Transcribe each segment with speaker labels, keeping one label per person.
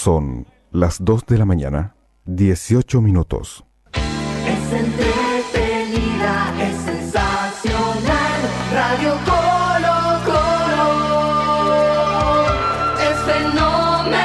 Speaker 1: Son las 2 de la mañana, 18 minutos.
Speaker 2: Es entretenida, es sensacional, Radio Colo Colo es fenomenal.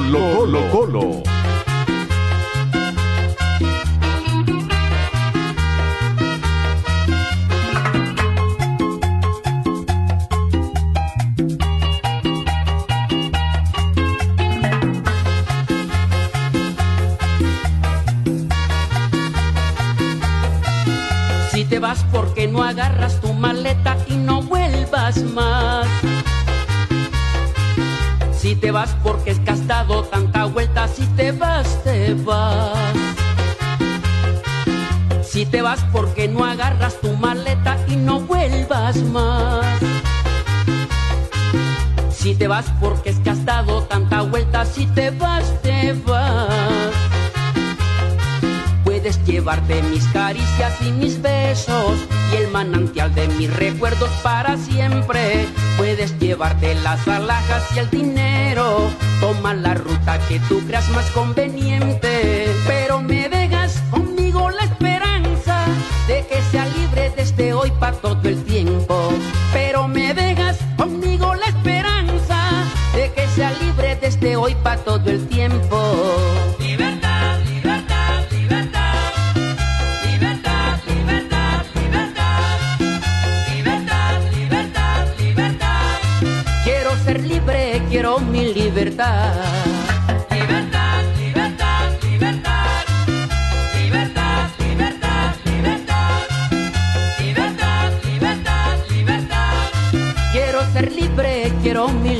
Speaker 1: Colo Colo.
Speaker 3: Si te vas porque no agarras tu maleta y no vuelvas más. Si te vas porque es que has dado tanta vuelta, si te vas, te vas. Si te vas porque no agarras tu maleta y no vuelvas más. Si te vas porque es que has dado tanta vuelta, si te vas, te vas. Puedes llevarte mis caricias y mis besos y el manantial de mis recuerdos para siempre. Puedes llevarte las alhajas y el dinero. Toma la ruta que tú creas más conveniente. Pero me dejas conmigo la esperanza de que sea libre desde hoy para todo el tiempo. Pero me dejas conmigo la esperanza de que sea libre desde hoy para todo el tiempo. Libertad, libertad, libertad. Libertad, libertad, libertad. Libertad, libertad, libertad. Quiero ser libre, quiero mi libertad. Libertad, libertad, libertad. Libertad, libertad, libertad. Libertad, libertad, libertad. Quiero ser libre, quiero mi